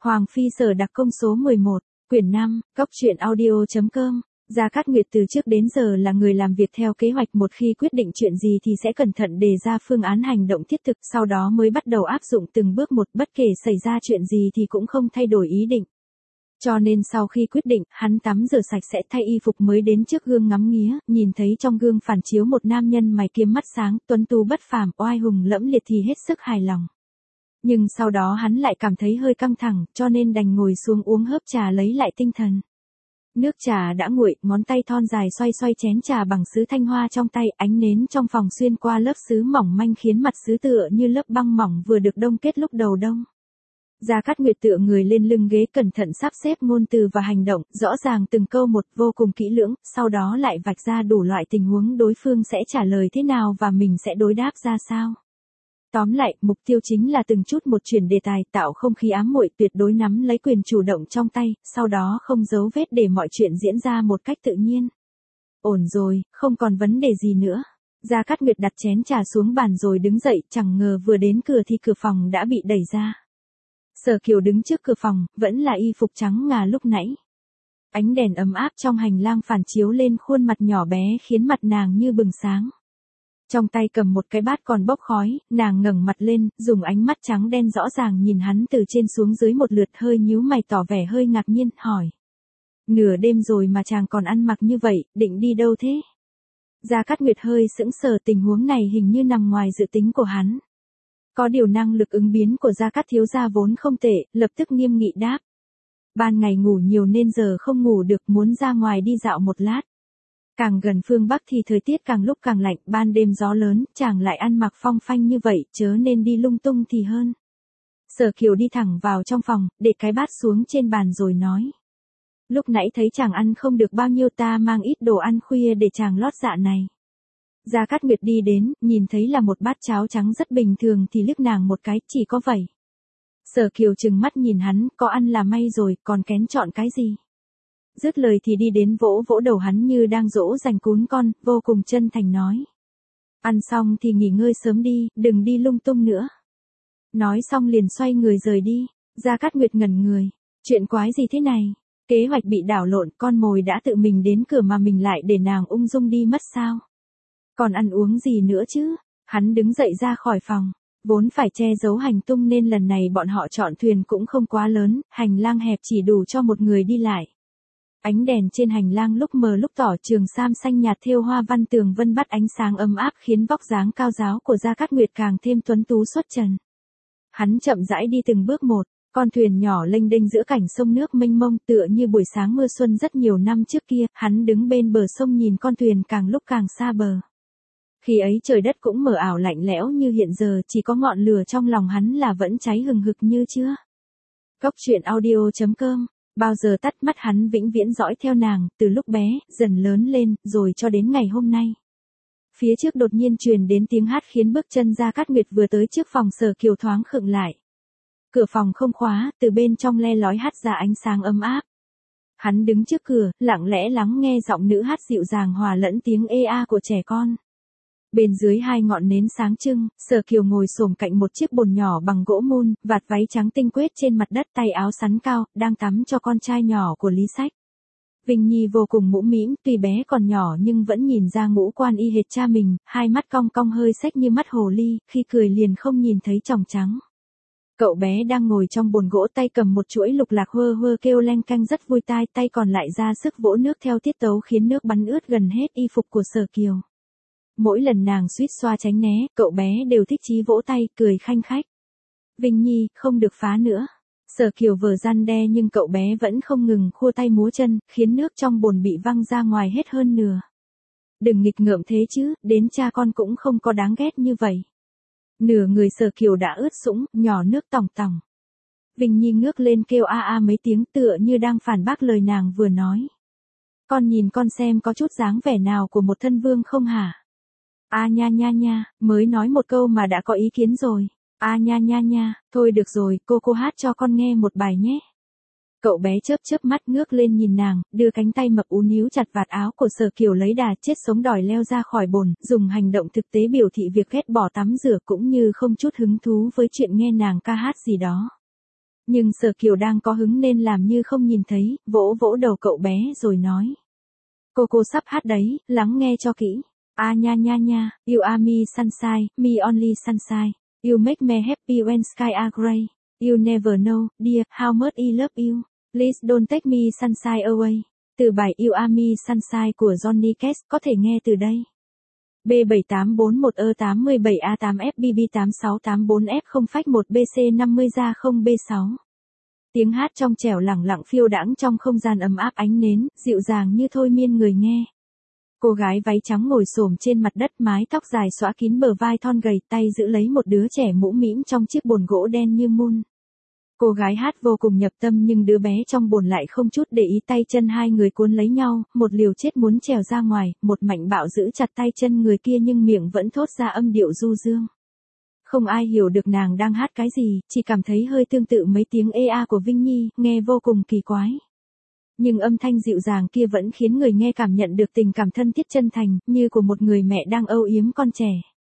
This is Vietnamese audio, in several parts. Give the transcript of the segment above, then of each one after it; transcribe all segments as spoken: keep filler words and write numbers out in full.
Hoàng Phi Sở Đặc Công số mười một, quyển năm, góc truyện audio.com. Gia Cát Nguyệt từ trước đến giờ là người làm việc theo kế hoạch, một khi quyết định chuyện gì thì sẽ cẩn thận đề ra phương án hành động thiết thực, sau đó mới bắt đầu áp dụng từng bước một, bất kể xảy ra chuyện gì thì cũng không thay đổi ý định. Cho nên sau khi quyết định, hắn tắm rửa sạch sẽ thay y phục mới đến trước gương ngắm nghía, nhìn thấy trong gương phản chiếu một nam nhân mày kiếm mắt sáng, tuấn tú bất phàm, oai hùng lẫm liệt thì hết sức hài lòng. Nhưng sau đó hắn lại cảm thấy hơi căng thẳng, cho nên đành ngồi xuống uống hớp trà lấy lại tinh thần. Nước trà đã nguội, ngón tay thon dài xoay xoay chén trà bằng sứ thanh hoa trong tay, ánh nến trong phòng xuyên qua lớp sứ mỏng manh khiến mặt sứ tựa như lớp băng mỏng vừa được đông kết lúc đầu đông. Gia Cát Nguyệt tựa người lên lưng ghế, cẩn thận sắp xếp ngôn từ và hành động, rõ ràng từng câu một, vô cùng kỹ lưỡng, sau đó lại vạch ra đủ loại tình huống đối phương sẽ trả lời thế nào và mình sẽ đối đáp ra sao. Tóm lại, mục tiêu chính là từng chút một chuyển đề tài, tạo không khí ám muội, tuyệt đối nắm lấy quyền chủ động trong tay, sau đó không giấu vết để mọi chuyện diễn ra một cách tự nhiên. Ổn rồi, không còn vấn đề gì nữa. Gia Cát Nguyệt đặt chén trà xuống bàn rồi đứng dậy, chẳng ngờ vừa đến cửa thì cửa phòng đã bị đẩy ra. Sở Kiều đứng trước cửa phòng, vẫn là y phục trắng ngà lúc nãy. Ánh đèn ấm áp trong hành lang phản chiếu lên khuôn mặt nhỏ bé khiến mặt nàng như bừng sáng. Trong tay cầm một cái bát còn bốc khói, nàng ngẩng mặt lên, dùng ánh mắt trắng đen rõ ràng nhìn hắn từ trên xuống dưới một lượt, hơi nhíu mày tỏ vẻ hơi ngạc nhiên, hỏi. Nửa đêm rồi mà chàng còn ăn mặc như vậy, định đi đâu thế? Gia Cát Nguyệt hơi sững sờ, tình huống này hình như nằm ngoài dự tính của hắn. Có điều năng lực ứng biến của Gia Cát thiếu gia vốn không tệ, lập tức nghiêm nghị đáp. Ban ngày ngủ nhiều nên giờ không ngủ được, muốn ra ngoài đi dạo một lát. Càng gần phương Bắc thì thời tiết càng lúc càng lạnh, ban đêm gió lớn, chàng lại ăn mặc phong phanh như vậy, chớ nên đi lung tung thì hơn. Sở Kiều đi thẳng vào trong phòng, để cái bát xuống trên bàn rồi nói. Lúc nãy thấy chàng ăn không được bao nhiêu, ta mang ít đồ ăn khuya để chàng lót dạ này. Gia Cát Nguyệt đi đến, nhìn thấy là một bát cháo trắng rất bình thường thì liếc nàng một cái, chỉ có vậy. Sở Kiều trừng mắt nhìn hắn, có ăn là may rồi, còn kén chọn cái gì. Dứt lời thì đi đến vỗ vỗ đầu hắn như đang dỗ dành cún con, vô cùng chân thành nói. Ăn xong thì nghỉ ngơi sớm đi, đừng đi lung tung nữa. Nói xong liền xoay người rời đi. Gia Cát Nguyệt ngẩn người. Chuyện quái gì thế này? Kế hoạch bị đảo lộn, con mồi đã tự mình đến cửa mà mình lại để nàng ung dung đi mất sao? Còn ăn uống gì nữa chứ? Hắn đứng dậy ra khỏi phòng. Vốn phải che giấu hành tung nên lần này bọn họ chọn thuyền cũng không quá lớn, hành lang hẹp chỉ đủ cho một người đi lại. Ánh đèn trên hành lang lúc mờ lúc tỏ, trường sam xanh nhạt thêu hoa văn tường vân bắt ánh sáng ấm áp khiến vóc dáng cao ráo của Gia Cát Nguyệt càng thêm tuấn tú xuất trần. Hắn chậm rãi đi từng bước một, con thuyền nhỏ lênh đênh giữa cảnh sông nước mênh mông tựa như buổi sáng mưa xuân rất nhiều năm trước kia, hắn đứng bên bờ sông nhìn con thuyền càng lúc càng xa bờ. Khi ấy trời đất cũng mờ ảo lạnh lẽo như hiện giờ, chỉ có ngọn lửa trong lòng hắn là vẫn cháy hừng hực như chưa. Góc truyện audio.com. Bao giờ tắt mắt hắn vĩnh viễn dõi theo nàng, từ lúc bé, dần lớn lên, rồi cho đến ngày hôm nay. Phía trước đột nhiên truyền đến tiếng hát khiến bước chân Gia Cát Nguyệt vừa tới trước phòng Sở Kiều thoáng khựng lại. Cửa phòng không khóa, từ bên trong le lói hát ra ánh sáng ấm áp. Hắn đứng trước cửa, lặng lẽ lắng nghe giọng nữ hát dịu dàng hòa lẫn tiếng ê a của trẻ con. Bên dưới hai ngọn nến sáng trưng, Sở Kiều ngồi xổm cạnh một chiếc bồn nhỏ bằng gỗ mun, vạt váy trắng tinh quết trên mặt đất, tay áo sắn cao, đang tắm cho con trai nhỏ của Lý Sách. Vinh Nhi vô cùng mũm mĩm, tuy bé còn nhỏ nhưng vẫn nhìn ra ngũ quan y hệt cha mình, hai mắt cong cong hơi xếch như mắt hồ ly, khi cười liền không nhìn thấy tròng trắng. Cậu bé đang ngồi trong bồn gỗ, tay cầm một chuỗi lục lạc hơ hơ kêu leng canh rất vui tai, tay còn lại ra sức vỗ nước theo tiết tấu khiến nước bắn ướt gần hết y phục của Sở Kiều. Mỗi lần nàng suýt xoa tránh né, cậu bé đều thích chí vỗ tay, cười khanh khách. Vinh Nhi, không được phá nữa. Sở Kiều vờ răn đe nhưng cậu bé vẫn không ngừng khua tay múa chân, khiến nước trong bồn bị văng ra ngoài hết hơn nửa. Đừng nghịch ngợm thế chứ, đến cha con cũng không có đáng ghét như vậy. Nửa người Sở Kiều đã ướt sũng, nhỏ nước tòng tòng. Vinh Nhi ngước lên kêu a a mấy tiếng tựa như đang phản bác lời nàng vừa nói. Con nhìn con xem có chút dáng vẻ nào của một thân vương không hả? A nha nha nha, mới nói một câu mà đã có ý kiến rồi. A nha nha nha, thôi được rồi, cô cô hát cho con nghe một bài nhé. Cậu bé chớp chớp mắt ngước lên nhìn nàng, đưa cánh tay mập ú níu chặt vạt áo của Sở Kiều lấy đà chết sống đòi leo ra khỏi bồn, dùng hành động thực tế biểu thị việc ghét bỏ tắm rửa cũng như không chút hứng thú với chuyện nghe nàng ca hát gì đó. Nhưng Sở Kiều đang có hứng nên làm như không nhìn thấy, vỗ vỗ đầu cậu bé rồi nói. Cô cô sắp hát đấy, lắng nghe cho kỹ. A nha nha nha, you are me sunshine, me only sunshine. You make me happy when sky are gray. You never know, dear, how much I love you. Please don't take me sunshine away. Từ bài You Are Me Sunshine của Johnny Cash có thể nghe từ đây. B bảy tám bốn một E tám bảy A tám F B B tám sáu tám bốn F không phách một B C năm mươi ra không B sáu. Tiếng hát trong trẻo lẳng lặng phiêu đãng trong không gian ấm áp ánh nến, dịu dàng như thôi miên người nghe. Cô gái váy trắng ngồi xổm trên mặt đất, mái tóc dài xõa kín bờ vai thon gầy, tay giữ lấy một đứa trẻ mũ mĩm trong chiếc bồn gỗ đen như mun. Cô gái hát vô cùng nhập tâm nhưng đứa bé trong bồn lại không chút để ý, tay chân hai người cuốn lấy nhau, một liều chết muốn trèo ra ngoài, một mạnh bạo giữ chặt tay chân người kia nhưng miệng vẫn thốt ra âm điệu du dương. Không ai hiểu được nàng đang hát cái gì, chỉ cảm thấy hơi tương tự mấy tiếng ê a của Vinh Nhi, nghe vô cùng kỳ quái. Nhưng âm thanh dịu dàng kia vẫn khiến người nghe cảm nhận được tình cảm thân thiết chân thành, như của một người mẹ đang âu yếm con trẻ.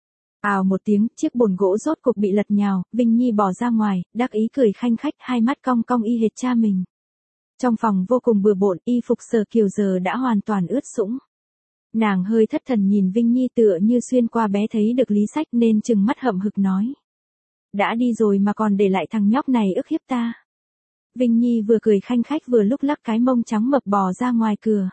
Ào một tiếng, chiếc bồn gỗ rốt cục bị lật nhào, Vinh Nhi bỏ ra ngoài, đắc ý cười khanh khách, hai mắt cong cong y hệt cha mình. Trong phòng vô cùng bừa bộn, y phục Sở Kiều giờ đã hoàn toàn ướt sũng. Nàng hơi thất thần nhìn Vinh Nhi tựa như xuyên qua bé thấy được lý sách nên trừng mắt hậm hực nói. Đã đi rồi mà còn để lại thằng nhóc này ức hiếp ta. Vinh Nhi vừa cười khanh khách vừa lúc lắc cái mông trắng mập bò ra ngoài cửa.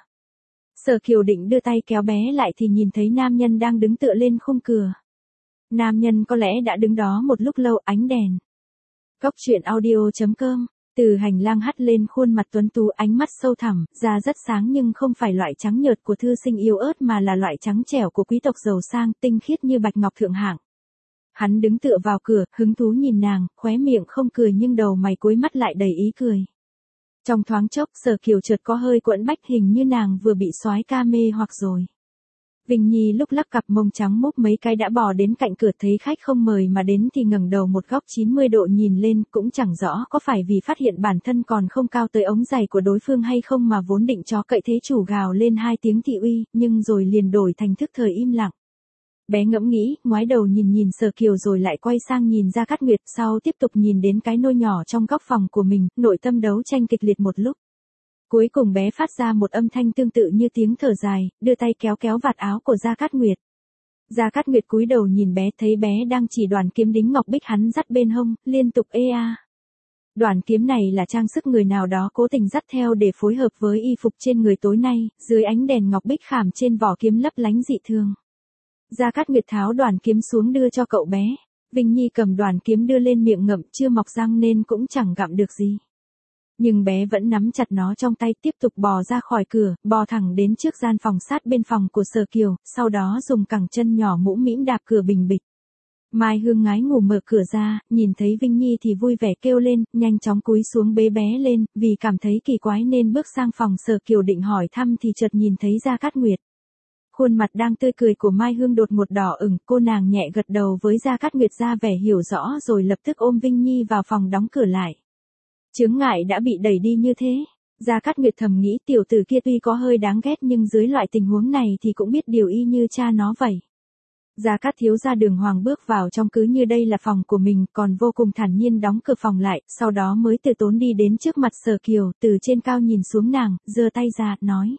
Sở Kiều định đưa tay kéo bé lại thì nhìn thấy nam nhân đang đứng tựa lên khung cửa. Nam nhân có lẽ đã đứng đó một lúc lâu, ánh đèn. Cốc truyện audio chấm com, từ hành lang hắt lên khuôn mặt tuấn tú, ánh mắt sâu thẳm, da rất sáng nhưng không phải loại trắng nhợt của thư sinh yếu ớt mà là loại trắng trẻo của quý tộc giàu sang, tinh khiết như bạch ngọc thượng hạng. Hắn đứng tựa vào cửa, hứng thú nhìn nàng, khóe miệng không cười nhưng đầu mày cuối mắt lại đầy ý cười. Trong thoáng chốc, Sở Kiều chợt có hơi quẫn bách, hình như nàng vừa bị soái ca mê hoặc rồi. Vinh Nhi lúc lắc cặp mông trắng múc mấy cái đã bò đến cạnh cửa, thấy khách không mời mà đến thì ngẩng đầu một góc chín mươi độ nhìn lên, cũng chẳng rõ có phải vì phát hiện bản thân còn không cao tới ống giày của đối phương hay không mà vốn định chó cậy thế chủ gào lên hai tiếng thị uy, nhưng rồi liền đổi thành thức thời im lặng. Bé ngẫm nghĩ, ngoái đầu nhìn nhìn Sở Kiều rồi lại quay sang nhìn Gia Cát Nguyệt, sau tiếp tục nhìn đến cái nôi nhỏ trong góc phòng của mình, nội tâm đấu tranh kịch liệt một lúc. Cuối cùng bé phát ra một âm thanh tương tự như tiếng thở dài, đưa tay kéo kéo vạt áo của Gia Cát Nguyệt. Gia Cát Nguyệt cúi đầu nhìn bé, thấy bé đang chỉ đoàn kiếm đính ngọc bích hắn dắt bên hông, liên tục ê a. Đoàn kiếm này là trang sức người nào đó cố tình dắt theo để phối hợp với y phục trên người tối nay, dưới ánh đèn ngọc bích khảm trên vỏ kiếm lấp lánh dị thường. Gia Cát Nguyệt tháo đoàn kiếm xuống đưa cho cậu bé. Vinh Nhi cầm đoàn kiếm đưa lên miệng ngậm, chưa mọc răng nên cũng chẳng gặm được gì. Nhưng bé vẫn nắm chặt nó trong tay, tiếp tục bò ra khỏi cửa, bò thẳng đến trước gian phòng sát bên phòng của Sở Kiều, sau đó dùng cẳng chân nhỏ mũ mĩm đạp cửa bình bịch. Mai Hương ngái ngủ mở cửa ra, nhìn thấy Vinh Nhi thì vui vẻ kêu lên, nhanh chóng cúi xuống bế bé lên, vì cảm thấy kỳ quái nên bước sang phòng Sở Kiều định hỏi thăm thì chợt nhìn thấy Gia Cát Nguyệt. Khuôn mặt đang tươi cười của Mai Hương đột ngột đỏ ửng, cô nàng nhẹ gật đầu với Gia Cát Nguyệt ra vẻ hiểu rõ rồi lập tức ôm Vinh Nhi vào phòng đóng cửa lại. Chướng ngại đã bị đẩy đi như thế. Gia Cát Nguyệt thầm nghĩ tiểu tử kia tuy có hơi đáng ghét nhưng dưới loại tình huống này thì cũng biết điều y như cha nó vậy. Gia Cát thiếu gia đường hoàng bước vào trong cứ như đây là phòng của mình, còn vô cùng thản nhiên đóng cửa phòng lại, sau đó mới từ tốn đi đến trước mặt Sở Kiều, từ trên cao nhìn xuống nàng, giơ tay ra, nói.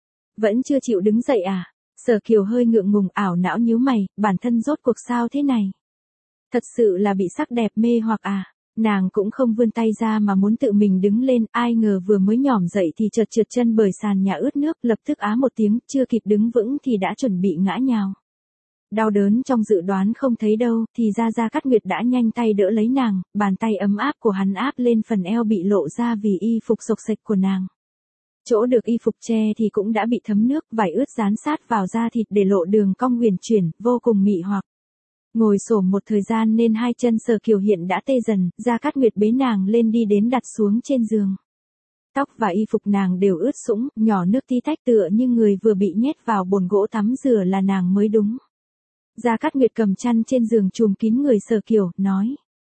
Vẫn chưa chịu đứng dậy à? Sở Kiều hơi ngượng ngùng ảo não nhíu mày, bản thân rốt cuộc sao thế này? Thật sự là bị sắc đẹp mê hoặc à? Nàng cũng không vươn tay ra mà muốn tự mình đứng lên, ai ngờ vừa mới nhỏm dậy thì chợt trượt chân bởi sàn nhà ướt nước, lập tức á một tiếng, chưa kịp đứng vững thì đã chuẩn bị ngã nhào. Đau đớn trong dự đoán không thấy đâu, thì ra Gia Cát Nguyệt đã nhanh tay đỡ lấy nàng, bàn tay ấm áp của hắn áp lên phần eo bị lộ ra vì y phục xộc xệch của nàng. Chỗ được y phục che thì cũng đã bị thấm nước, vải ướt dán sát vào da thịt để lộ đường cong huyền chuyển, vô cùng mị hoặc. Ngồi xổm một thời gian nên hai chân Sở Kiều hiện đã tê dần, Gia Cát Nguyệt bế nàng lên đi đến đặt xuống trên giường. Tóc và y phục nàng đều ướt sũng, nhỏ nước tí tách tựa như người vừa bị nhét vào bồn gỗ tắm rửa là nàng mới đúng. Gia Cát Nguyệt cầm chăn trên giường trùm kín người Sở Kiều, nói.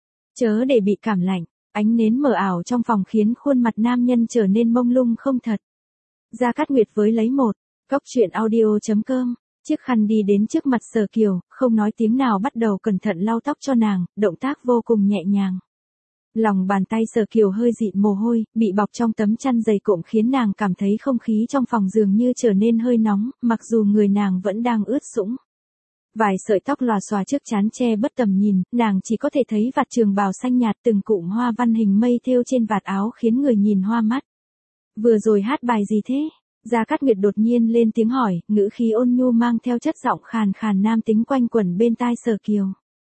Chớ để bị cảm lạnh, ánh nến mờ ảo trong phòng khiến khuôn mặt nam nhân trở nên mông lung không thật. Gia Cát Nguyệt với lấy một, cốc truyện audio chấm com. Chiếc khăn đi đến trước mặt Sở Kiều, không nói tiếng nào bắt đầu cẩn thận lau tóc cho nàng, động tác vô cùng nhẹ nhàng. Lòng bàn tay Sở Kiều hơi dịn mồ hôi, bị bọc trong tấm chăn dày cộm khiến nàng cảm thấy không khí trong phòng dường như trở nên hơi nóng, mặc dù người nàng vẫn đang ướt sũng. Vài sợi tóc lòa xòa trước trán che bất tầm nhìn, nàng chỉ có thể thấy vạt trường bào xanh nhạt từng cụm hoa văn hình mây thêu trên vạt áo khiến người nhìn hoa mắt. Vừa rồi hát bài gì thế? Gia Cát Nguyệt đột nhiên lên tiếng hỏi, ngữ khí ôn nhu mang theo chất giọng khàn khàn nam tính quanh quẩn bên tai Sở Kiều.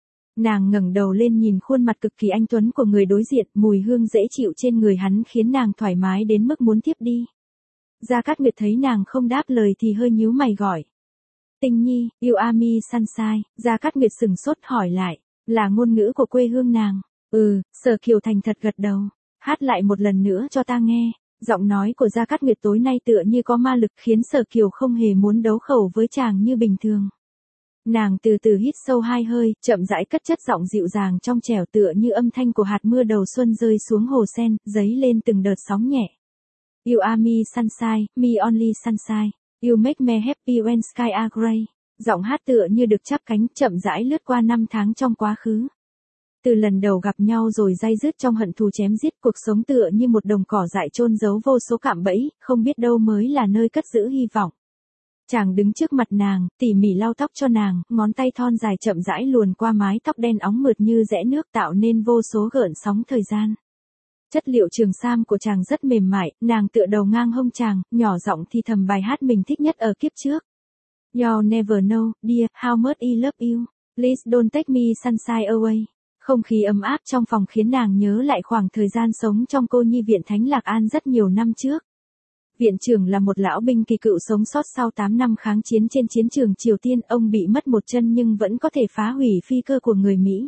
Nàng ngẩng đầu lên nhìn khuôn mặt cực kỳ anh tuấn của người đối diện, mùi hương dễ chịu trên người hắn khiến nàng thoải mái đến mức muốn tiếp đi. Gia Cát Nguyệt thấy nàng không đáp lời thì hơi nhíu mày gọi. Tình nhi, you are me sunshine. Gia Cát Nguyệt sừng sốt hỏi lại, là ngôn ngữ của quê hương nàng. Ừ, Sở Kiều thành thật gật đầu. Hát lại một lần nữa cho ta nghe. Giọng nói của Gia Cát Nguyệt tối nay tựa như có ma lực khiến Sở Kiều không hề muốn đấu khẩu với chàng như bình thường. Nàng từ từ hít sâu hai hơi, chậm rãi cất chất giọng dịu dàng trong trẻo tựa như âm thanh của hạt mưa đầu xuân rơi xuống hồ sen, dấy lên từng đợt sóng nhẹ. You are me sunshine, me only sunshine. You make me happy when sky are gray. Giọng hát tựa như được chắp cánh, chậm rãi lướt qua năm tháng trong quá khứ. Từ lần đầu gặp nhau rồi day dứt trong hận thù chém giết, cuộc sống tựa như một đồng cỏ dại chôn giấu vô số cạm bẫy, không biết đâu mới là nơi cất giữ hy vọng. Chàng đứng trước mặt nàng, tỉ mỉ lau tóc cho nàng, ngón tay thon dài chậm rãi luồn qua mái tóc đen óng mượt như rẽ nước tạo nên vô số gợn sóng thời gian. Chất liệu trường sam của chàng rất mềm mại, nàng tựa đầu ngang hông chàng, nhỏ giọng thì thầm bài hát mình thích nhất ở kiếp trước. You'll never know, dear, how much I love you. Please don't take me sunshine away. Không khí ấm áp trong phòng khiến nàng nhớ lại khoảng thời gian sống trong cô nhi viện Thánh Lạc An rất nhiều năm trước. Viện trưởng là một lão binh kỳ cựu sống sót sau tám năm kháng chiến trên chiến trường Triều Tiên, ông bị mất một chân nhưng vẫn có thể phá hủy phi cơ của người Mỹ.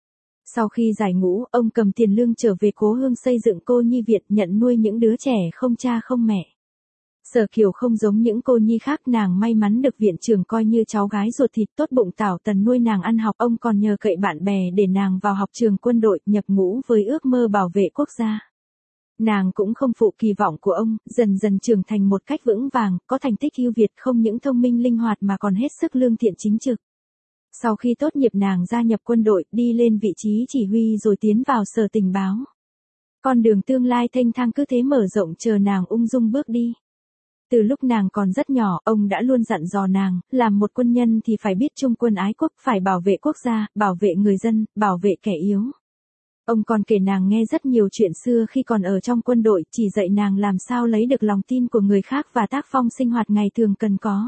Sau khi giải ngũ, ông cầm tiền lương trở về cố hương xây dựng cô nhi viện, nhận nuôi những đứa trẻ không cha không mẹ. Sở Kiều không giống những cô nhi khác, nàng may mắn được viện trưởng coi như cháu gái ruột thịt, tốt bụng tảo tần nuôi nàng ăn học, ông còn nhờ cậy bạn bè để nàng vào học trường quân đội, nhập ngũ với ước mơ bảo vệ quốc gia. Nàng cũng không phụ kỳ vọng của ông, dần dần trưởng thành một cách vững vàng, có thành tích ưu việt, không những thông minh linh hoạt mà còn hết sức lương thiện chính trực. Sau khi tốt nghiệp nàng gia nhập quân đội, đi lên vị trí chỉ huy rồi tiến vào sở tình báo. Con đường tương lai thênh thang cứ thế mở rộng chờ nàng ung dung bước đi. Từ lúc nàng còn rất nhỏ, ông đã luôn dặn dò nàng, làm một quân nhân thì phải biết trung quân ái quốc, phải bảo vệ quốc gia, bảo vệ người dân, bảo vệ kẻ yếu. Ông còn kể nàng nghe rất nhiều chuyện xưa khi còn ở trong quân đội, chỉ dạy nàng làm sao lấy được lòng tin của người khác và tác phong sinh hoạt ngày thường cần có.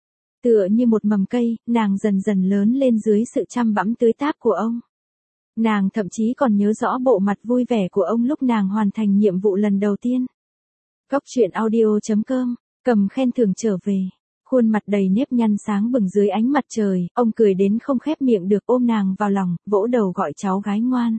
Tựa như một mầm cây, nàng dần dần lớn lên dưới sự chăm bẵm tưới táp của ông. Nàng thậm chí còn nhớ rõ bộ mặt vui vẻ của ông lúc nàng hoàn thành nhiệm vụ lần đầu tiên. Góc truyện audio chấm com, cầm khen thưởng trở về. Khuôn mặt đầy nếp nhăn sáng bừng dưới ánh mặt trời, ông cười đến không khép miệng được, ôm nàng vào lòng, vỗ đầu gọi cháu gái ngoan.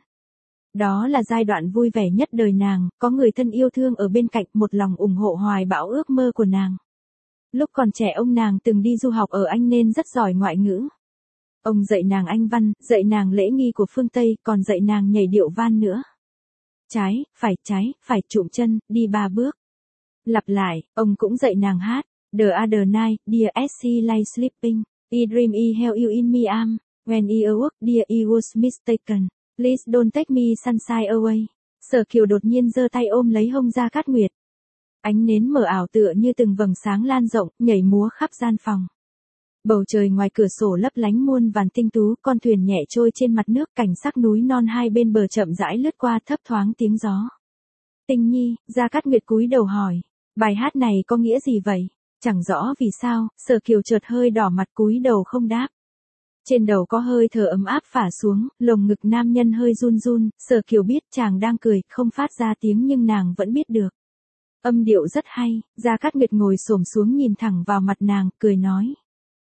Đó là giai đoạn vui vẻ nhất đời nàng, có người thân yêu thương ở bên cạnh, một lòng ủng hộ hoài bão ước mơ của nàng. Lúc còn trẻ ông nàng từng đi du học ở Anh nên rất giỏi ngoại ngữ. Ông dạy nàng Anh văn, dạy nàng lễ nghi của phương Tây, còn dạy nàng nhảy điệu van nữa. Trái, phải, trái, phải, trụm chân, đi ba bước. Lặp lại, ông cũng dạy nàng hát. The other night, dear as she lay sleeping, I dream I held you in my arm. When I awoke, dear I was mistaken. Please don't take me sunshine away. Sở Kiều đột nhiên giơ tay ôm lấy hông Gia Cát Nguyệt. Ánh nến mờ ảo tựa như từng vầng sáng lan rộng, nhảy múa khắp gian phòng. Bầu trời ngoài cửa sổ lấp lánh muôn vàn tinh tú, con thuyền nhẹ trôi trên mặt nước, cảnh sắc núi non hai bên bờ chậm rãi lướt qua, thấp thoáng tiếng gió. Tình nhi, Gia Cát Nguyệt cúi đầu hỏi, bài hát này có nghĩa gì vậy? Chẳng rõ vì sao, Sở Kiều chợt hơi đỏ mặt cúi đầu không đáp. Trên đầu có hơi thở ấm áp phả xuống, lồng ngực nam nhân hơi run run, Sở Kiều biết chàng đang cười, không phát ra tiếng nhưng nàng vẫn biết được. Âm điệu rất hay, Gia Cát Nguyệt ngồi xổm xuống nhìn thẳng vào mặt nàng, cười nói.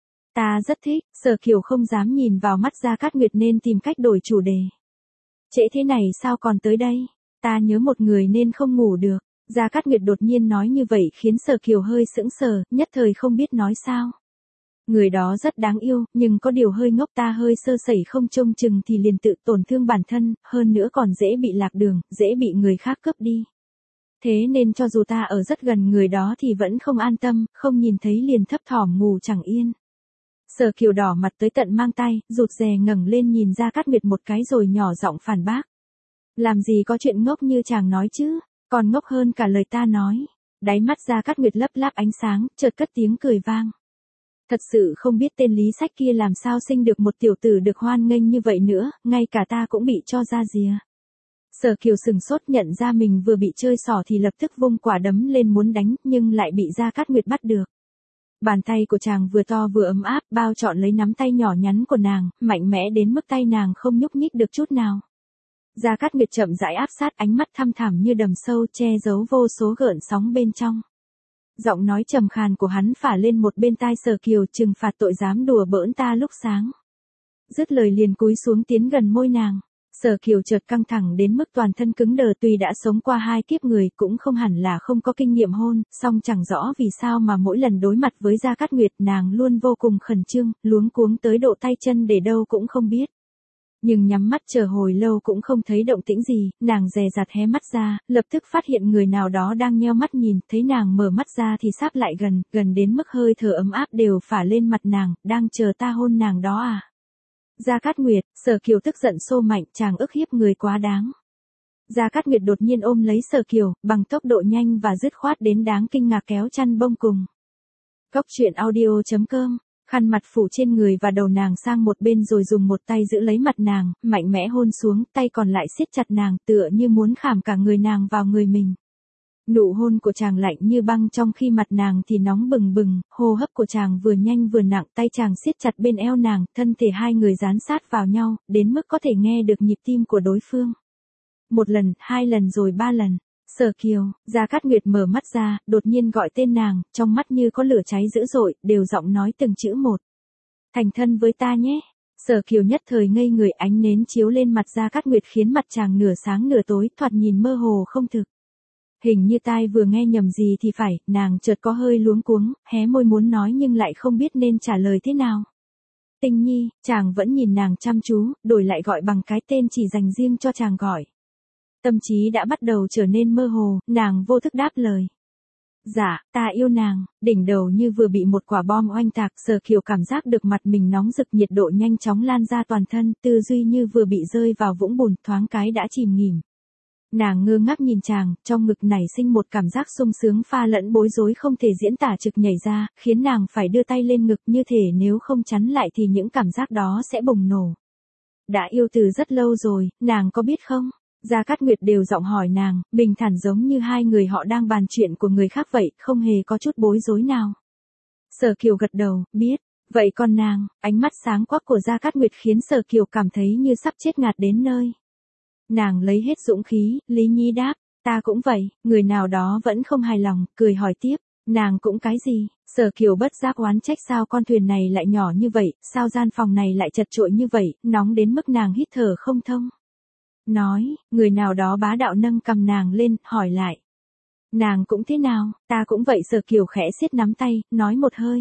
Ta rất thích, Sở Kiều không dám nhìn vào mắt Gia Cát Nguyệt nên tìm cách đổi chủ đề. Trễ thế này sao còn tới đây? Ta nhớ một người nên không ngủ được. Gia Cát Nguyệt đột nhiên nói như vậy khiến Sở Kiều hơi sững sờ, nhất thời không biết nói sao. Người đó rất đáng yêu, nhưng có điều hơi ngốc, ta hơi sơ sẩy không trông chừng thì liền tự tổn thương bản thân, hơn nữa còn dễ bị lạc đường, dễ bị người khác cướp đi. Thế nên cho dù ta ở rất gần người đó thì vẫn không an tâm, không nhìn thấy liền thấp thỏm ngủ chẳng yên. Sở Kiều đỏ mặt tới tận mang tay, rụt rè ngẩng lên nhìn Gia Cát Nguyệt một cái rồi nhỏ giọng phản bác. Làm gì có chuyện ngốc như chàng nói chứ, còn ngốc hơn cả lời ta nói. Đáy mắt Gia Cát Nguyệt lấp láp ánh sáng, chợt cất tiếng cười vang. Thật sự không biết tên Lý Sách kia làm sao sinh được một tiểu tử được hoan nghênh như vậy nữa, ngay cả ta cũng bị cho ra rìa. Sở Kiều sừng sốt nhận ra mình vừa bị chơi xỏ thì lập tức vung quả đấm lên muốn đánh, nhưng lại bị Gia Cát Nguyệt bắt được. Bàn tay của chàng vừa to vừa ấm áp, bao trọn lấy nắm tay nhỏ nhắn của nàng, mạnh mẽ đến mức tay nàng không nhúc nhích được chút nào. Gia Cát Nguyệt chậm rãi áp sát, ánh mắt thăm thẳm như đầm sâu che giấu vô số gợn sóng bên trong. Giọng nói trầm khàn của hắn phả lên một bên tai Sở Kiều, trừng phạt tội dám đùa bỡn ta lúc sáng. Dứt lời liền cúi xuống tiến gần môi nàng. Sở Kiều chợt căng thẳng đến mức toàn thân cứng đờ, tuy đã sống qua hai kiếp người cũng không hẳn là không có kinh nghiệm hôn, song chẳng rõ vì sao mà mỗi lần đối mặt với Gia Cát Nguyệt nàng luôn vô cùng khẩn trương, luống cuống tới độ tay chân để đâu cũng không biết. Nhưng nhắm mắt chờ hồi lâu cũng không thấy động tĩnh gì, nàng dè dặt hé mắt ra, lập tức phát hiện người nào đó đang nheo mắt nhìn, thấy nàng mở mắt ra thì sáp lại gần, gần đến mức hơi thở ấm áp đều phả lên mặt nàng, đang chờ ta hôn nàng đó à. Gia Cát Nguyệt, Sở Kiều tức giận xô mạnh, chàng ức hiếp người quá đáng. Gia Cát Nguyệt đột nhiên ôm lấy Sở Kiều, bằng tốc độ nhanh và dứt khoát đến đáng kinh ngạc kéo chăn bông cùng. Cốc truyện audio chấm com, khăn mặt phủ trên người và đầu nàng sang một bên rồi dùng một tay giữ lấy mặt nàng, mạnh mẽ hôn xuống, tay còn lại siết chặt nàng tựa như muốn khảm cả người nàng vào người mình. Nụ hôn của chàng lạnh như băng trong khi mặt nàng thì nóng bừng bừng, hô hấp của chàng vừa nhanh vừa nặng, tay chàng siết chặt bên eo nàng, thân thể hai người dán sát vào nhau, đến mức có thể nghe được nhịp tim của đối phương. Một lần, hai lần rồi ba lần. Sở Kiều, Gia Cát Nguyệt mở mắt ra, đột nhiên gọi tên nàng, trong mắt như có lửa cháy dữ dội, đều giọng nói từng chữ một. Thành thân với ta nhé. Sở Kiều nhất thời ngây người, ánh nến chiếu lên mặt Gia Cát Nguyệt khiến mặt chàng nửa sáng nửa tối, thoạt nhìn mơ hồ không thực. Hình như tai vừa nghe nhầm gì thì phải, nàng chợt có hơi luống cuống, hé môi muốn nói nhưng lại không biết nên trả lời thế nào. Tinh Nhi, chàng vẫn nhìn nàng chăm chú, đổi lại gọi bằng cái tên chỉ dành riêng cho chàng gọi. Tâm trí đã bắt đầu trở nên mơ hồ, nàng vô thức đáp lời. Dạ, ta yêu nàng, đỉnh đầu như vừa bị một quả bom oanh tạc, Sở Kiều cảm giác được mặt mình nóng rực, nhiệt độ nhanh chóng lan ra toàn thân, tư duy như vừa bị rơi vào vũng bùn, thoáng cái đã chìm nghỉm. Nàng ngơ ngác nhìn chàng, trong ngực nảy sinh một cảm giác sung sướng pha lẫn bối rối không thể diễn tả trực nhảy ra, khiến nàng phải đưa tay lên ngực, như thể nếu không chắn lại thì những cảm giác đó sẽ bùng nổ. Đã yêu từ rất lâu rồi, nàng có biết không? Gia Cát Nguyệt đều giọng hỏi nàng, bình thản giống như hai người họ đang bàn chuyện của người khác vậy, không hề có chút bối rối nào. Sở Kiều gật đầu, biết. Vậy còn nàng, ánh mắt sáng quắc của Gia Cát Nguyệt khiến Sở Kiều cảm thấy như sắp chết ngạt đến nơi. Nàng lấy hết dũng khí, Lý Nhi đáp, ta cũng vậy, người nào đó vẫn không hài lòng, cười hỏi tiếp, nàng cũng cái gì? Sở Kiều bất giác oán trách sao con thuyền này lại nhỏ như vậy, sao gian phòng này lại chật chội như vậy, nóng đến mức nàng hít thở không thông. Nói, người nào đó bá đạo nâng cầm nàng lên, hỏi lại. Nàng cũng thế nào, ta cũng vậy. Sở Kiều khẽ siết nắm tay, nói một hơi.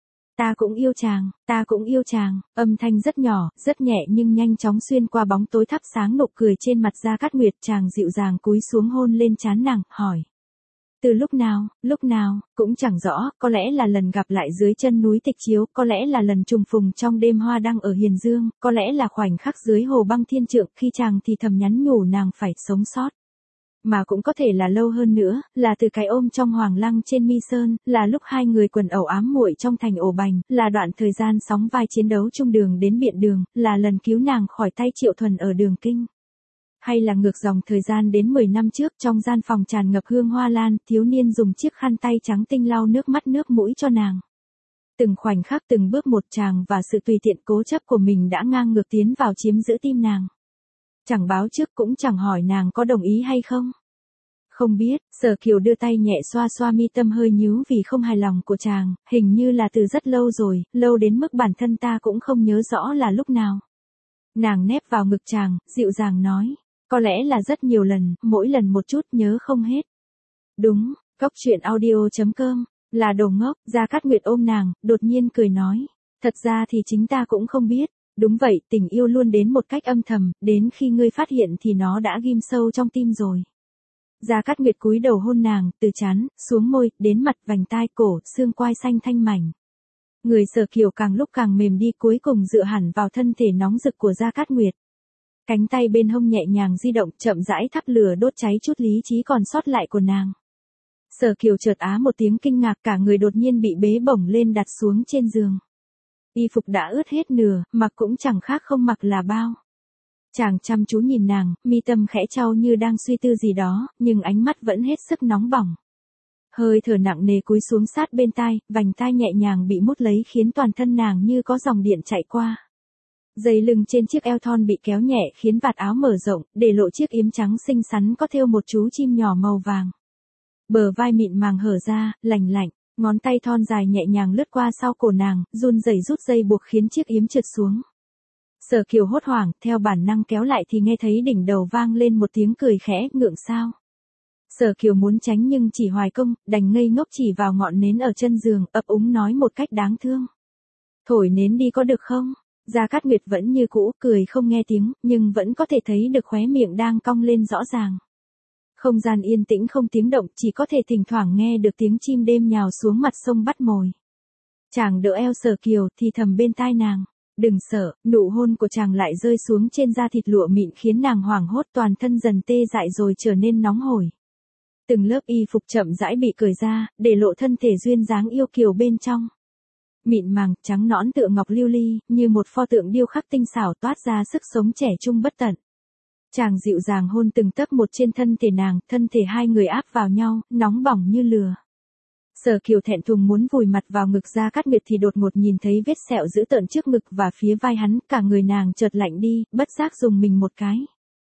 Ta cũng yêu chàng, ta cũng yêu chàng, âm thanh rất nhỏ, rất nhẹ nhưng nhanh chóng xuyên qua bóng tối thắp sáng nụ cười trên mặt Gia Cát Nguyệt. Chàng dịu dàng cúi xuống hôn lên trán nàng, hỏi. Từ lúc nào, lúc nào, cũng chẳng rõ, có lẽ là lần gặp lại dưới chân núi Tịch Chiếu, có lẽ là lần trùng phùng trong đêm hoa đăng ở Hiền Dương, có lẽ là khoảnh khắc dưới hồ băng thiên trượng khi chàng thì thầm nhắn nhủ nàng phải sống sót. Mà cũng có thể là lâu hơn nữa, là từ cái ôm trong Hoàng Lăng trên Mi Sơn, là lúc hai người quần ẩu ám muội trong thành Ổ Bành, là đoạn thời gian sóng vai chiến đấu chung đường đến Biện Đường, là lần cứu nàng khỏi tay Triệu Thuần ở Đường Kinh. Hay là ngược dòng thời gian đến mười năm trước, trong gian phòng tràn ngập hương hoa lan, thiếu niên dùng chiếc khăn tay trắng tinh lau nước mắt nước mũi cho nàng. Từng khoảnh khắc từng bước một, chàng và sự tùy tiện cố chấp của mình đã ngang ngược tiến vào chiếm giữ tim nàng. Chẳng báo trước cũng chẳng hỏi nàng có đồng ý hay không. Không biết. Sở Kiều đưa tay nhẹ xoa xoa mi tâm hơi nhíu vì không hài lòng của chàng, hình như là từ rất lâu rồi, lâu đến mức bản thân ta cũng không nhớ rõ là lúc nào. Nàng nép vào ngực chàng, dịu dàng nói. Có lẽ là rất nhiều lần, mỗi lần một chút, nhớ không hết. Đúng, cốc truyện audio chấm com, là đồ ngốc. Gia Cát Nguyệt ôm nàng, đột nhiên cười nói. Thật ra thì chính ta cũng không biết. Đúng vậy, tình yêu luôn đến một cách âm thầm, đến khi ngươi phát hiện thì nó đã ghim sâu trong tim rồi. Gia Cát Nguyệt cúi đầu hôn nàng, từ trán, xuống môi, đến mặt, vành tai, cổ, xương quai xanh thanh mảnh. Người Sở Kiều càng lúc càng mềm đi, cuối cùng dựa hẳn vào thân thể nóng rực của Gia Cát Nguyệt. Cánh tay bên hông nhẹ nhàng di động, chậm rãi thắp lửa đốt cháy chút lý trí còn sót lại của nàng. Sở Kiều chợt á một tiếng kinh ngạc, cả người đột nhiên bị bế bổng lên đặt xuống trên giường. Y phục đã ướt hết nửa, mặc cũng chẳng khác không mặc là bao. Chàng chăm chú nhìn nàng, mi tâm khẽ chau như đang suy tư gì đó, nhưng ánh mắt vẫn hết sức nóng bỏng. Hơi thở nặng nề cúi xuống sát bên tai, vành tai nhẹ nhàng bị mút lấy khiến toàn thân nàng như có dòng điện chạy qua. Dây lưng trên chiếc eo thon bị kéo nhẹ khiến vạt áo mở rộng, để lộ chiếc yếm trắng xinh xắn có thêu một chú chim nhỏ màu vàng. Bờ vai mịn màng hở ra, lành lạnh, ngón tay thon dài nhẹ nhàng lướt qua sau cổ nàng, run rẩy rút dây buộc khiến chiếc yếm trượt xuống. Sở Kiều hốt hoảng, theo bản năng kéo lại thì nghe thấy đỉnh đầu vang lên một tiếng cười khẽ, ngượng sao. Sở Kiều muốn tránh nhưng chỉ hoài công, đành ngây ngốc chỉ vào ngọn nến ở chân giường, ấp úng nói một cách đáng thương. Thổi nến đi có được không? Gia Cát Nguyệt vẫn như cũ, cười không nghe tiếng, nhưng vẫn có thể thấy được khóe miệng đang cong lên rõ ràng. Không gian yên tĩnh không tiếng động, chỉ có thể thỉnh thoảng nghe được tiếng chim đêm nhào xuống mặt sông bắt mồi. Chàng đỡ eo Sở Kiều thì thầm bên tai nàng. Đừng sợ, nụ hôn của chàng lại rơi xuống trên da thịt lụa mịn khiến nàng hoảng hốt, toàn thân dần tê dại rồi trở nên nóng hổi. Từng lớp y phục chậm rãi bị cởi ra, để lộ thân thể duyên dáng yêu kiều bên trong. Mịn màng, trắng nõn tựa ngọc lưu ly, như một pho tượng điêu khắc tinh xảo toát ra sức sống trẻ trung bất tận. Chàng dịu dàng hôn từng tấc một trên thân thể nàng, thân thể hai người áp vào nhau, nóng bỏng như lửa. Sở Kiều thẹn thùng muốn vùi mặt vào ngực Gia Cát Nguyệt thì đột ngột nhìn thấy vết sẹo dữ tợn trước ngực và phía vai hắn, cả người nàng chợt lạnh đi, bất giác dùng mình một cái.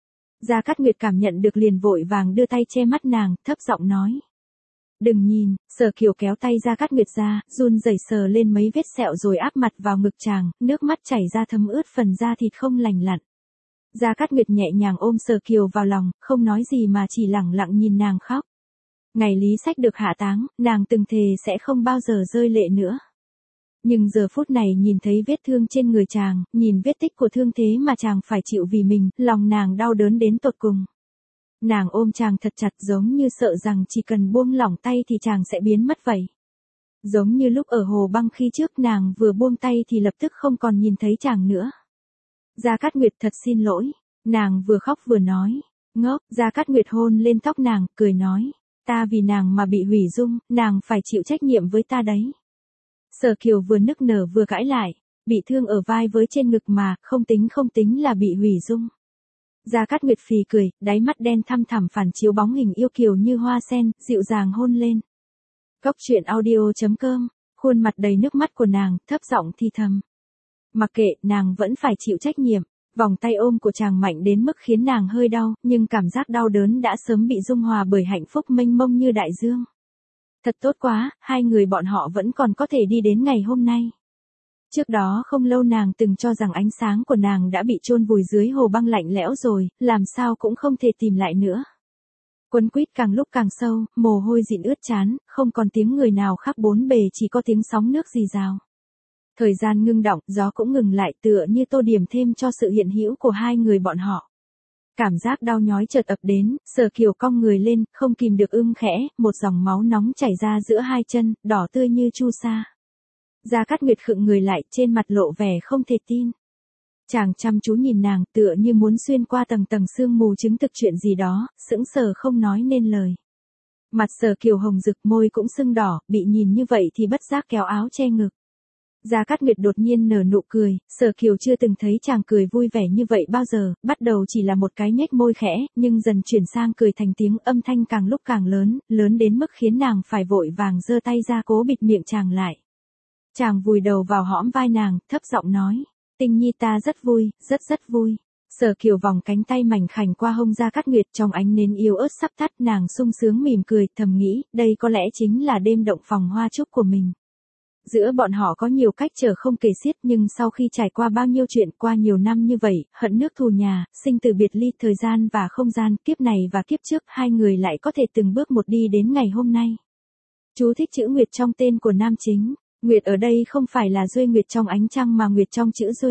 Gia Cát Nguyệt cảm nhận được liền vội vàng đưa tay che mắt nàng, thấp giọng nói. Đừng nhìn. Sở Kiều kéo tay Gia Cát Nguyệt ra, run rẩy sờ lên mấy vết sẹo rồi áp mặt vào ngực chàng, nước mắt chảy ra thấm ướt phần da thịt không lành lặn. Gia Cát Nguyệt nhẹ nhàng ôm Sở Kiều vào lòng, không nói gì mà chỉ lẳng lặng nhìn nàng khóc. Ngày Lý Sách được hạ táng, nàng từng thề sẽ không bao giờ rơi lệ nữa. Nhưng giờ phút này nhìn thấy vết thương trên người chàng, nhìn vết tích của thương thế mà chàng phải chịu vì mình, lòng nàng đau đớn đến tột cùng. Nàng ôm chàng thật chặt giống như sợ rằng chỉ cần buông lỏng tay thì chàng sẽ biến mất vậy. Giống như lúc ở hồ băng khi trước nàng vừa buông tay thì lập tức không còn nhìn thấy chàng nữa. Gia Cát Nguyệt thật xin lỗi, nàng vừa khóc vừa nói. Ngốc. Gia Cát Nguyệt hôn lên tóc nàng, cười nói. Ta vì nàng mà bị hủy dung, nàng phải chịu trách nhiệm với ta đấy. Sở Kiều vừa nức nở vừa cãi lại, bị thương ở vai với trên ngực mà, không tính không tính là bị hủy dung. Gia Cát Nguyệt phì cười, đáy mắt đen thăm thẳm phản chiếu bóng hình yêu kiều như hoa sen, dịu dàng hôn lên. Cốc truyện audio chấm com, khuôn mặt đầy nước mắt của nàng, thấp giọng thì thầm. Mặc kệ, nàng vẫn phải chịu trách nhiệm. Vòng tay ôm của chàng mạnh đến mức khiến nàng hơi đau, nhưng cảm giác đau đớn đã sớm bị dung hòa bởi hạnh phúc mênh mông như đại dương. Thật tốt quá, hai người bọn họ vẫn còn có thể đi đến ngày hôm nay. Trước đó không lâu nàng từng cho rằng ánh sáng của nàng đã bị chôn vùi dưới hồ băng lạnh lẽo rồi, làm sao cũng không thể tìm lại nữa. Quấn quýt càng lúc càng sâu, mồ hôi dịn ướt trán, không còn tiếng người nào khắp bốn bề, chỉ có tiếng sóng nước rì rào. Thời gian ngưng đọng, gió cũng ngừng lại, tựa như tô điểm thêm cho sự hiện hữu của hai người bọn họ. Cảm giác đau nhói chợt ập đến, Sở Kiều cong người lên, không kìm được ưm khẽ, một dòng máu nóng chảy ra giữa hai chân, đỏ tươi như chu sa. Gia Cát Nguyệt khựng người lại, trên mặt lộ vẻ không thể tin. Chàng chăm chú nhìn nàng, tựa như muốn xuyên qua tầng tầng sương mù chứng thực chuyện gì đó, sững sờ không nói nên lời. Mặt Sở Kiều hồng rực, môi cũng sưng đỏ, bị nhìn như vậy thì bất giác kéo áo che ngực. Gia Cát Nguyệt đột nhiên nở nụ cười, Sở Kiều chưa từng thấy chàng cười vui vẻ như vậy bao giờ, bắt đầu chỉ là một cái nhếch môi khẽ, nhưng dần chuyển sang cười thành tiếng, âm thanh càng lúc càng lớn, lớn đến mức khiến nàng phải vội vàng giơ tay ra cố bịt miệng chàng lại. Chàng vùi đầu vào hõm vai nàng, thấp giọng nói, Tình nhi ta rất vui, rất rất vui. Sở Kiều vòng cánh tay mảnh khảnh qua hông Gia Cát Nguyệt, trong ánh nến yếu ớt sắp tắt, nàng sung sướng mỉm cười, thầm nghĩ, đây có lẽ chính là đêm động phòng hoa trúc của mình. Giữa bọn họ có nhiều cách trở không kể xiết, nhưng sau khi trải qua bao nhiêu chuyện, qua nhiều năm như vậy, hận nước thù nhà, sinh từ biệt ly, thời gian và không gian, kiếp này và kiếp trước, hai người lại có thể từng bước một đi đến ngày hôm nay. Chú thích chữ Nguyệt trong tên của nam chính. Nguyệt ở đây không phải là Duê Nguyệt trong ánh trăng mà Nguyệt trong chữ Duê.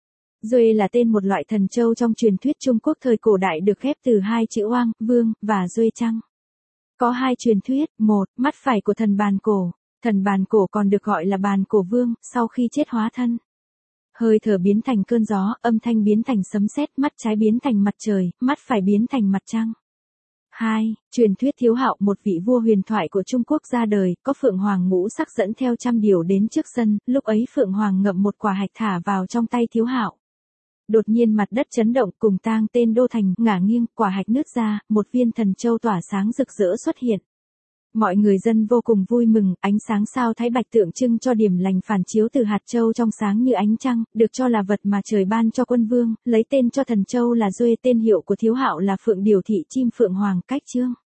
Duê là tên một loại thần châu trong truyền thuyết Trung Quốc thời cổ đại, được ghép từ hai chữ Oang, Vương, và Duê Trăng. Có hai truyền thuyết, một, mắt phải của thần bàn cổ. Thần bàn cổ còn được gọi là bàn cổ vương, sau khi chết hóa thân. Hơi thở biến thành cơn gió, âm thanh biến thành sấm sét, mắt trái biến thành mặt trời, mắt phải biến thành mặt trăng. hai. Truyền thuyết Thiếu Hạo, một vị vua huyền thoại của Trung Quốc ra đời, có Phượng Hoàng ngũ sắc dẫn theo trăm điều đến trước sân, lúc ấy Phượng Hoàng ngậm một quả hạch thả vào trong tay Thiếu Hạo. Đột nhiên mặt đất chấn động, cùng tang tên đô thành, ngả nghiêng, quả hạch nứt ra, một viên thần châu tỏa sáng rực rỡ xuất hiện. Mọi người dân vô cùng vui mừng, ánh sáng sao thái bạch tượng trưng cho điểm lành phản chiếu từ hạt châu trong sáng như ánh trăng, được cho là vật mà trời ban cho quân vương, lấy tên cho thần châu là Duê, tên hiệu của Thiếu Hạo là Phượng Điều Thị Chim Phượng Hoàng, cách chương.